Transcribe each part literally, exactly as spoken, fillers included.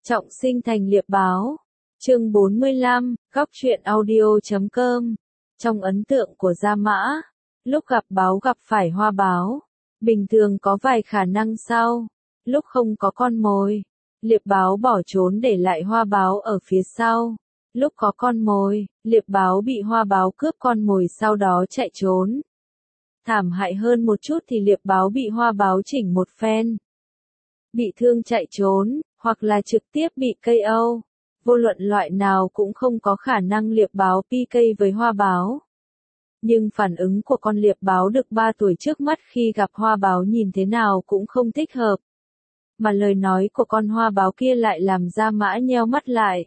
Trọng sinh thành liệp báo. Chương bốn mươi lăm, góc truyện audio chấm com. Trong ấn tượng của Gia Mã, lúc gặp báo gặp phải hoa báo, bình thường có vài khả năng sau. Lúc không có con mồi, liệp báo bỏ trốn để lại hoa báo ở phía sau. Lúc có con mồi, liệp báo bị hoa báo cướp con mồi sau đó chạy trốn. Thảm hại hơn một chút thì liệp báo bị hoa báo chỉnh một phen, bị thương chạy trốn, hoặc là trực tiếp bị ca o. Vô luận loại nào cũng không có khả năng liệp báo pê ca với hoa báo. Nhưng phản ứng của con liệp báo được ba tuổi trước mắt khi gặp hoa báo nhìn thế nào cũng không thích hợp. Mà lời nói của con hoa báo kia lại làm Gia Mã nheo mắt lại.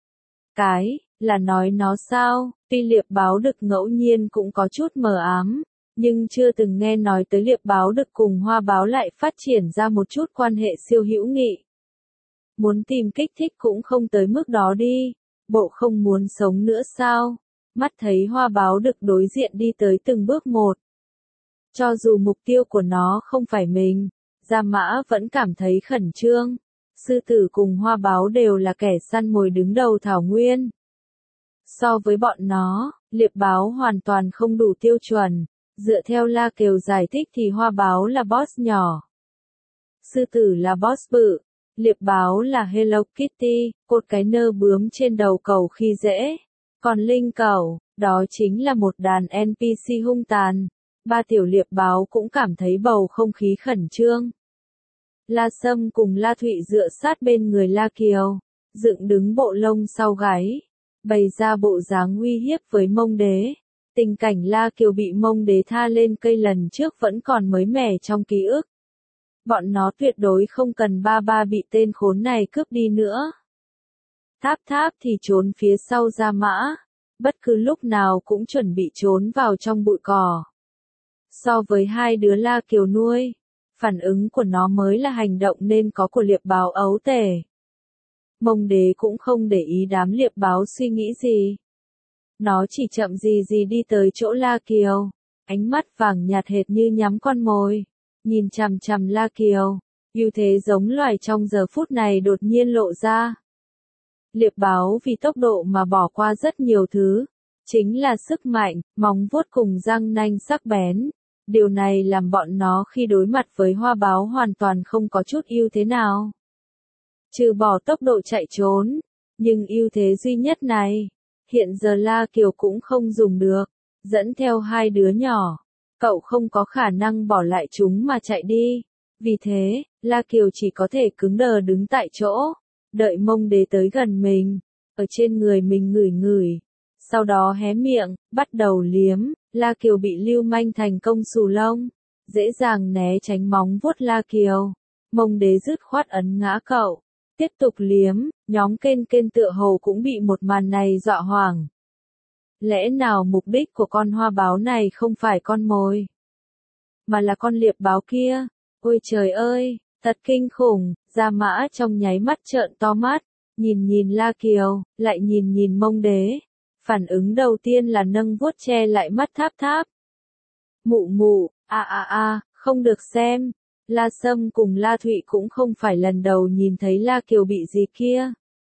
Cái, là nói nó sao, tuy liệp báo đực ngẫu nhiên cũng có chút mờ ám, nhưng chưa từng nghe nói tới liệp báo đực cùng hoa báo lại phát triển ra một chút quan hệ siêu hữu nghị. Muốn tìm kích thích cũng không tới mức đó đi, bộ không muốn sống nữa sao? Mắt thấy hoa báo đực đối diện đi tới từng bước một. Cho dù mục tiêu của nó không phải mình, Gia Mã vẫn cảm thấy khẩn trương. Sư tử cùng hoa báo đều là kẻ săn mồi đứng đầu thảo nguyên. So với bọn nó, liệp báo hoàn toàn không đủ tiêu chuẩn. Dựa theo La Kiều giải thích thì hoa báo là boss nhỏ, sư tử là boss bự, liệp báo là Hello Kitty, cột cái nơ bướm trên đầu cẩu khi dễ. Còn linh cẩu, đó chính là một đàn en pê xê hung tàn. Ba tiểu liệp báo cũng cảm thấy bầu không khí khẩn trương. La Sâm cùng La Thụy dựa sát bên người La Kiều, dựng đứng bộ lông sau gáy, bày ra bộ dáng uy hiếp với Mông Đế. Tình cảnh La Kiều bị Mông Đế tha lên cây lần trước vẫn còn mới mẻ trong ký ức. Bọn nó tuyệt đối không cần ba ba bị tên khốn này cướp đi nữa. Tháp Tháp thì trốn phía sau Gia Mã, bất cứ lúc nào cũng chuẩn bị trốn vào trong bụi cỏ. So với hai đứa La Kiều nuôi, phản ứng của nó mới là hành động nên có của liệp báo ấu tể. Mông Đế cũng không để ý đám liệp báo suy nghĩ gì. Nó chỉ chậm gì gì đi tới chỗ La Kiều, ánh mắt vàng nhạt hệt như nhắm con mồi, nhìn chằm chằm La Kiều. Ưu thế giống loài trong giờ phút này đột nhiên lộ ra. Liệp báo vì tốc độ mà bỏ qua rất nhiều thứ, chính là sức mạnh, móng vuốt cùng răng nanh sắc bén. Điều này làm bọn nó khi đối mặt với hoa báo hoàn toàn không có chút ưu thế nào. Trừ bỏ tốc độ chạy trốn, nhưng ưu thế duy nhất này, hiện giờ La Kiều cũng không dùng được. Dẫn theo hai đứa nhỏ, cậu không có khả năng bỏ lại chúng mà chạy đi. Vì thế, La Kiều chỉ có thể cứng đờ đứng tại chỗ, đợi Mông Đế tới gần mình, ở trên người mình ngửi ngửi. Sau đó hé miệng, bắt đầu liếm. La Kiều bị lưu manh thành công xù lông, dễ dàng né tránh móng vuốt La Kiều. Mông Đế dứt khoát ấn ngã cậu, tiếp tục liếm. Nhóm kên kên tựa hồ cũng bị một màn này dọa hoảng. Lẽ nào mục đích của con hoa báo này không phải con mồi, mà là con liệp báo kia? Ôi trời ơi, thật kinh khủng. Gia Mã trong nháy mắt trợn to mắt, nhìn nhìn La Kiều, lại nhìn nhìn Mông Đế. Phản ứng đầu tiên là nâng vuốt che lại mắt Tháp Tháp. Mụ mụ, a a a, không được xem. La Sâm cùng La Thụy cũng không phải lần đầu nhìn thấy La Kiều bị gì kia.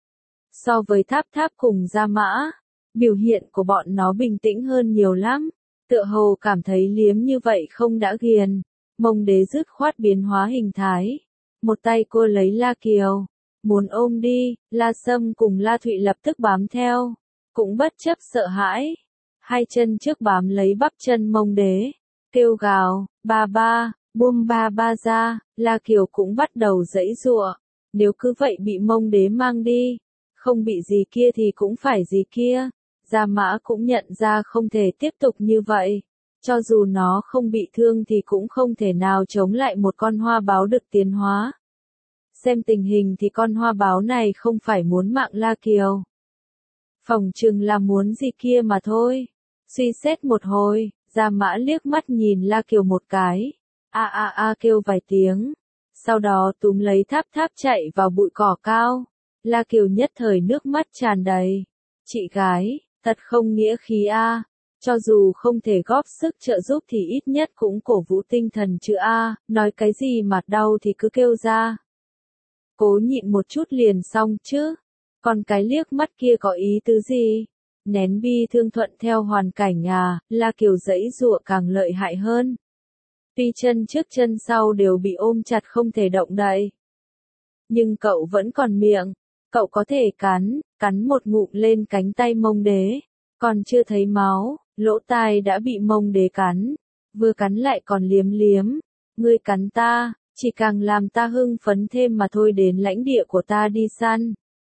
So với Tháp Tháp cùng Gia Mã, biểu hiện của bọn nó bình tĩnh hơn nhiều lắm. Tựa hồ cảm thấy liếm như vậy không đã ghiền. Mông Đế dứt khoát biến hóa hình thái. Một tay cô lấy La Kiều, muốn ôm đi. La Sâm cùng La Thụy lập tức bám theo, cũng bất chấp sợ hãi. Hai chân trước bám lấy bắp chân Mông Đế, kêu gào, ba ba, buông ba ba ra. La Kiều cũng bắt đầu giãy giụa. Nếu cứ vậy bị Mông Đế mang đi, không bị gì kia thì cũng phải gì kia. Gia Mã cũng nhận ra không thể tiếp tục như vậy. Cho dù nó không bị thương thì cũng không thể nào chống lại một con hoa báo được tiến hóa. Xem tình hình thì con hoa báo này không phải muốn mạng La Kiều, phỏng chừng là muốn gì kia mà thôi. Suy xét một hồi, Gia Mã liếc mắt nhìn La Kiều một cái, a a a kêu vài tiếng, sau đó túm lấy Tháp Tháp chạy vào bụi cỏ cao. La Kiều nhất thời nước mắt tràn đầy. Chị gái, thật không nghĩa khí a. Cho dù không thể góp sức trợ giúp thì ít nhất cũng cổ vũ tinh thần chứ a. Nói cái gì mà đau thì cứ kêu ra. cố nhịn một chút liền xong chứ. Còn cái liếc mắt kia có ý tứ gì? Nén bi thương thuận theo hoàn cảnh à, La Kiều giãy giụa càng lợi hại hơn. Tuy chân trước chân sau đều bị ôm chặt không thể động đậy. Nhưng cậu vẫn còn miệng, cậu có thể cắn, cắn một ngụm lên cánh tay Mông Đế. Còn chưa thấy máu, lỗ tai đã bị Mông Đế cắn. Vừa cắn lại còn liếm liếm. Ngươi cắn ta, chỉ càng làm ta hưng phấn thêm mà thôi, đến lãnh địa của ta đi săn.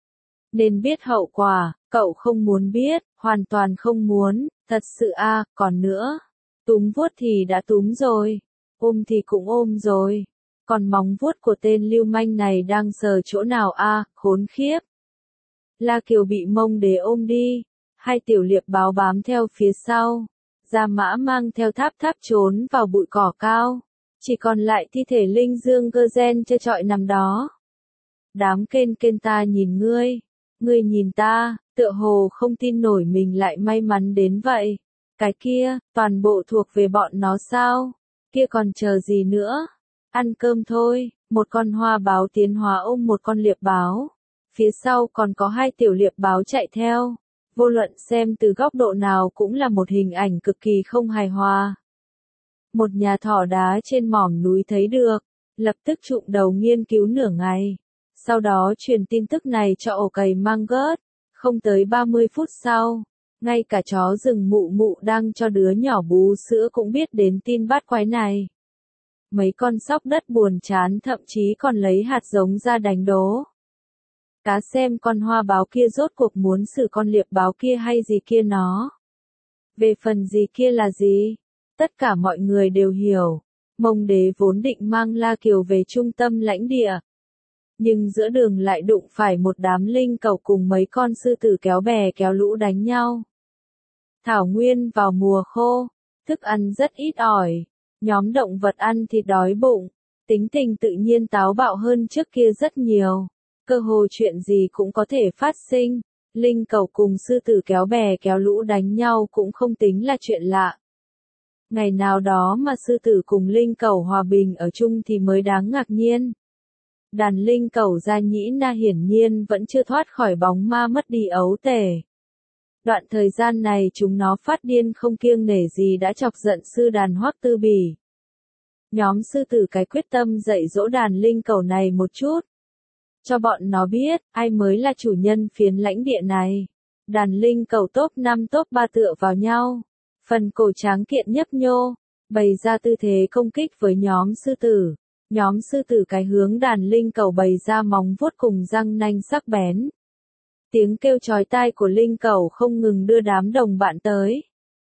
Nên biết hậu quả, cậu không muốn biết, hoàn toàn không muốn, thật sự a, à, còn nữa. Túm vuốt thì đã túm rồi, ôm thì cũng ôm rồi. Còn móng vuốt của tên lưu manh này đang sờ chỗ nào a, à, khốn khiếp. La Kiều bị Mông Đế ôm đi, hai tiểu liệp báo bám theo phía sau. Gia Mã mang theo tháp tháp trốn vào bụi cỏ cao. Chỉ còn lại thi thể Linh Dương Cơ Gen trơ trọi nằm đó. Đám kên kên ta nhìn ngươi, ngươi nhìn ta, tựa hồ không tin nổi mình lại may mắn đến vậy. Cái kia, toàn bộ thuộc về bọn nó sao? Kia còn chờ gì nữa? Ăn cơm thôi. Một con hoa báo tiến hóa ôm một con liệp báo. Phía sau còn có hai tiểu liệp báo chạy theo. Vô luận xem từ góc độ nào cũng là một hình ảnh cực kỳ không hài hòa. Một nhà thỏ đá trên mỏm núi thấy được, lập tức trụm đầu nghiên cứu nửa ngày. Sau đó truyền tin tức này cho ổ cày mang gớt. Không tới ba mươi phút sau, ngay cả chó rừng Mụ Mụ đang cho đứa nhỏ bú sữa cũng biết đến tin bát quái này. Mấy con sóc đất buồn chán thậm chí còn lấy hạt giống ra đánh đố. Cá xem con hoa báo kia rốt cuộc muốn xử con liệp báo kia hay gì kia nó. Về phần gì kia là gì? Tất cả mọi người đều hiểu. Mông Đế vốn định mang La Kiều về trung tâm lãnh địa. Nhưng giữa đường lại đụng phải một đám linh cẩu cùng mấy con sư tử kéo bè kéo lũ đánh nhau. Thảo nguyên vào mùa khô, thức ăn rất ít ỏi. Nhóm động vật ăn thịt đói bụng, tính tình tự nhiên táo bạo hơn trước kia rất nhiều. Cơ hồ chuyện gì cũng có thể phát sinh. Linh cẩu cùng sư tử kéo bè kéo lũ đánh nhau cũng không tính là chuyện lạ. Ngày nào đó mà sư tử cùng linh cẩu hòa bình ở chung thì mới đáng ngạc nhiên. Đàn linh cẩu Gia Nhĩ Na hiển nhiên vẫn chưa thoát khỏi bóng ma mất đi ấu tể. Đoạn thời gian này chúng nó phát điên không kiêng nể gì đã chọc giận sư đàn Hoắc Tư Bỉ. Nhóm sư tử cái quyết tâm dạy dỗ đàn linh cẩu này một chút. Cho bọn nó biết, ai mới là chủ nhân phiến lãnh địa này. Đàn linh cẩu top năm top ba tựa vào nhau. Phần cổ tráng kiện nhấp nhô, bày ra tư thế công kích với nhóm sư tử. Nhóm sư tử cái hướng đàn linh cẩu bày ra móng vuốt cùng răng nanh sắc bén. Tiếng kêu chói tai của linh cẩu không ngừng đưa đám đồng bạn tới.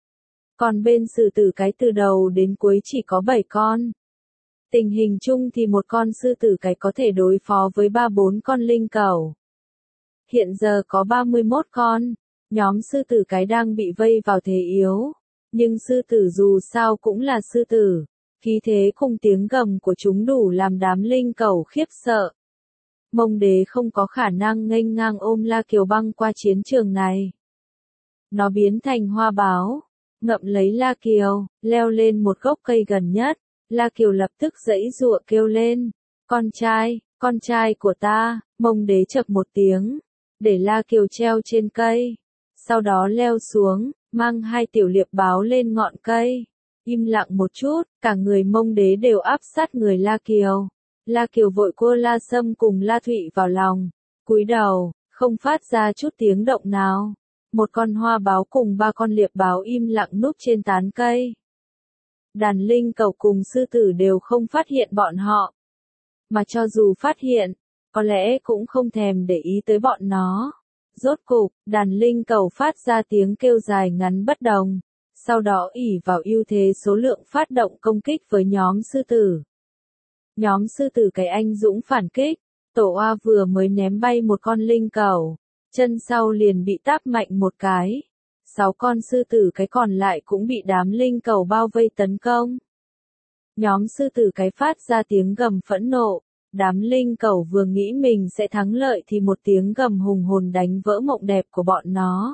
Còn bên sư tử cái từ đầu đến cuối chỉ có bảy con. Tình hình chung thì một con sư tử cái có thể đối phó với ba bốn con linh cẩu. Hiện giờ có ba mươi mốt con, nhóm sư tử cái đang bị vây vào thế yếu. Nhưng sư tử dù sao cũng là sư tử, khí thế cùng tiếng gầm của chúng đủ làm đám linh cẩu khiếp sợ. Mông Đế không có khả năng nghênh ngang ôm La Kiều băng qua chiến trường này. Nó biến thành hoa báo, ngậm lấy La Kiều, leo lên một gốc cây gần nhất. La Kiều lập tức giãy giụa kêu lên, con trai, con trai của ta. Mông Đế chập một tiếng, để La Kiều treo trên cây. Sau đó leo xuống, mang hai tiểu liệp báo lên ngọn cây. Im lặng một chút, cả người Mông Đế đều áp sát người La Kiều. La Kiều vội cua La Sâm cùng La Thụy vào lòng, cúi đầu, không phát ra chút tiếng động nào. Một con hoa báo cùng ba con liệp báo im lặng núp trên tán cây. Đàn linh cẩu cùng sư tử đều không phát hiện bọn họ. Mà cho dù phát hiện, có lẽ cũng không thèm để ý tới bọn nó. Rốt cục, đàn linh cẩu phát ra tiếng kêu dài ngắn bất đồng. Sau đó ỷ vào ưu thế số lượng phát động công kích với nhóm sư tử. Nhóm sư tử cái anh dũng phản kích, tổ oa vừa mới ném bay một con linh cẩu, chân sau liền bị táp mạnh một cái. Sáu con sư tử cái còn lại cũng bị đám linh cẩu bao vây tấn công. Nhóm sư tử cái phát ra tiếng gầm phẫn nộ, đám linh cẩu vừa nghĩ mình sẽ thắng lợi thì một tiếng gầm hùng hồn đánh vỡ mộng đẹp của bọn nó.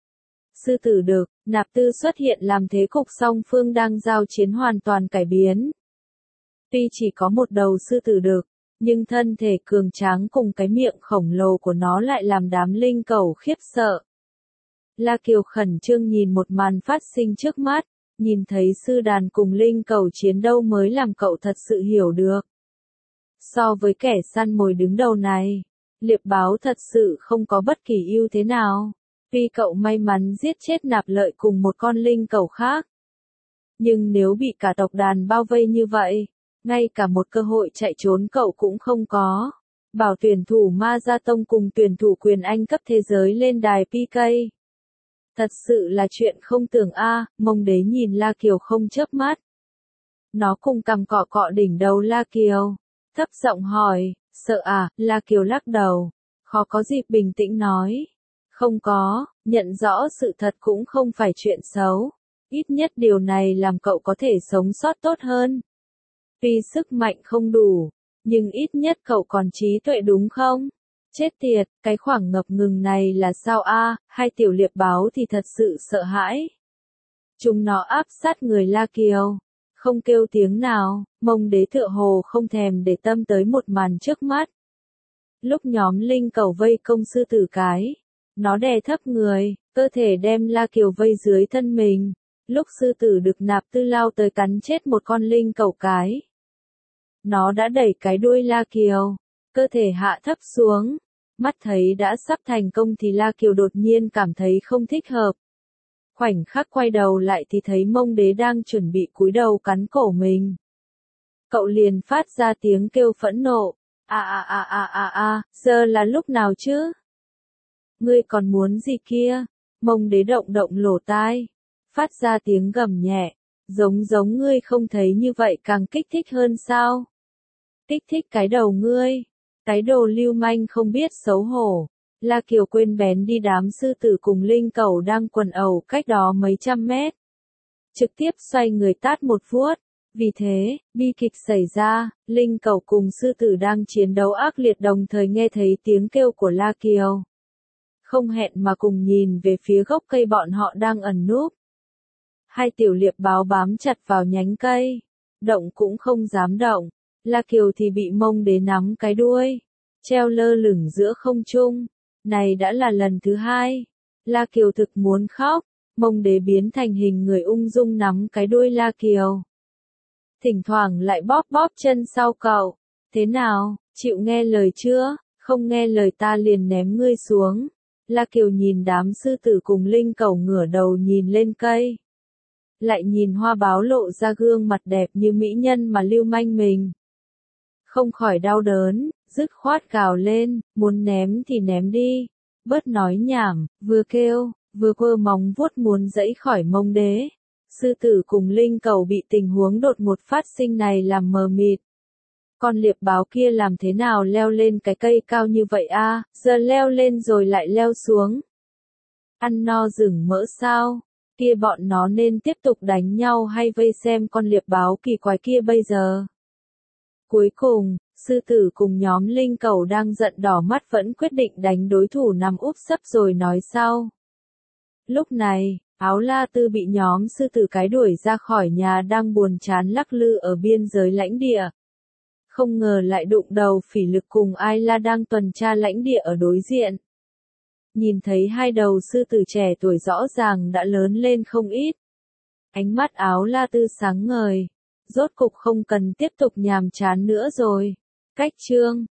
Sư tử đực, nạp tư xuất hiện làm thế cục song phương đang giao chiến hoàn toàn cải biến. Tuy chỉ có một đầu sư tử đực, nhưng thân thể cường tráng cùng cái miệng khổng lồ của nó lại làm đám linh cẩu khiếp sợ. La Kiều khẩn trương nhìn một màn phát sinh trước mắt, nhìn thấy sư đàn cùng linh cẩu chiến đấu mới làm cậu thật sự hiểu được. So với kẻ săn mồi đứng đầu này, liệp báo thật sự không có bất kỳ ưu thế nào. Tuy cậu may mắn giết chết Nạp Lợi cùng một con linh cẩu khác, nhưng nếu bị cả tộc đàn bao vây như vậy, ngay cả một cơ hội chạy trốn cậu cũng không có. Bảo tuyển thủ Ma Gia Tông cùng tuyển thủ quyền Anh cấp thế giới lên đài pê ca. Thật sự là chuyện không tưởng a. À, Mông Đế nhìn La Kiều không chớp mắt. Nó cùng cằm cọ cọ đỉnh đầu La Kiều, thấp giọng hỏi, sợ à? La Kiều lắc đầu, khó có dịp bình tĩnh nói. Không có, nhận rõ sự thật cũng không phải chuyện xấu. Ít nhất điều này làm cậu có thể sống sót tốt hơn. Tuy sức mạnh không đủ, nhưng ít nhất cậu còn trí tuệ đúng không? Chết tiệt, cái khoảng ngập ngừng này là sao a? À, hai tiểu liệp báo thì thật sự sợ hãi. Chúng nó áp sát người La Kiều, không kêu tiếng nào. Mông Đế tựa hồ không thèm để tâm tới một màn trước mắt. Lúc nhóm linh cẩu vây công sư tử cái, nó đè thấp người, cơ thể đem La Kiều vây dưới thân mình. Lúc sư tử được Nạp Tư lao tới cắn chết một con linh cẩu cái, nó đã đẩy cái đuôi La Kiều, cơ thể hạ thấp xuống. Mắt thấy đã sắp thành công thì La Kiều đột nhiên cảm thấy không thích hợp. Khoảnh khắc quay đầu lại thì thấy Mông Đế đang chuẩn bị cúi đầu cắn cổ mình. Cậu liền phát ra tiếng kêu phẫn nộ. À à à à à à, giờ là lúc nào chứ? Ngươi còn muốn gì kia? Mông Đế động động lỗ tai, phát ra tiếng gầm nhẹ, giống giống ngươi không thấy như vậy càng kích thích hơn sao? Kích thích cái đầu ngươi, cái đồ lưu manh không biết xấu hổ. La Kiều quên bén đi đám sư tử cùng linh cẩu đang quần ẩu cách đó mấy trăm mét. Trực tiếp xoay người tát một vuốt. Vì thế, bi kịch xảy ra, linh cẩu cùng sư tử đang chiến đấu ác liệt đồng thời nghe thấy tiếng kêu của La Kiều. Không hẹn mà cùng nhìn về phía gốc cây bọn họ đang ẩn núp. Hai tiểu liệp báo bám chặt vào nhánh cây, động cũng không dám động. La Kiều thì bị Mông Đế nắm cái đuôi, treo lơ lửng giữa không trung. Này đã là lần thứ hai. La Kiều thực muốn khóc. Mông Đế biến thành hình người ung dung nắm cái đuôi La Kiều, thỉnh thoảng lại bóp bóp chân sau cậu. Thế nào, chịu nghe lời chưa? Không nghe lời ta liền ném ngươi xuống. La Kiều nhìn đám sư tử cùng linh cẩu ngửa đầu nhìn lên cây, lại nhìn Hoa Báo lộ ra gương mặt đẹp như mỹ nhân mà lưu manh mình, không khỏi đau đớn, dứt khoát gào lên, muốn ném thì ném đi, bớt nói nhảm. Vừa kêu, vừa quơ móng vuốt muốn giãy khỏi Mông Đế. Sư tử cùng linh cẩu bị tình huống đột ngột phát sinh này làm mờ mịt. Con liệp báo kia làm thế nào leo lên cái cây cao như vậy a? À? Giờ leo lên rồi lại leo xuống. Ăn no rừng mỡ sao? Kia bọn nó nên tiếp tục đánh nhau hay vây xem con liệp báo kỳ quái kia bây giờ? Cuối cùng, sư tử cùng nhóm linh cẩu đang giận đỏ mắt vẫn quyết định đánh đối thủ nằm úp sấp rồi nói sau. Lúc này, Áo La Tư bị nhóm sư tử cái đuổi ra khỏi nhà đang buồn chán lắc lư ở biên giới lãnh địa. Không ngờ lại đụng đầu Phỉ Lực cùng Ai La đang tuần tra lãnh địa ở đối diện. Nhìn thấy hai đầu sư tử trẻ tuổi rõ ràng đã lớn lên không ít. Ánh mắt Áo La Tư sáng ngời. Rốt cục không cần tiếp tục nhàm chán nữa rồi. Cách chương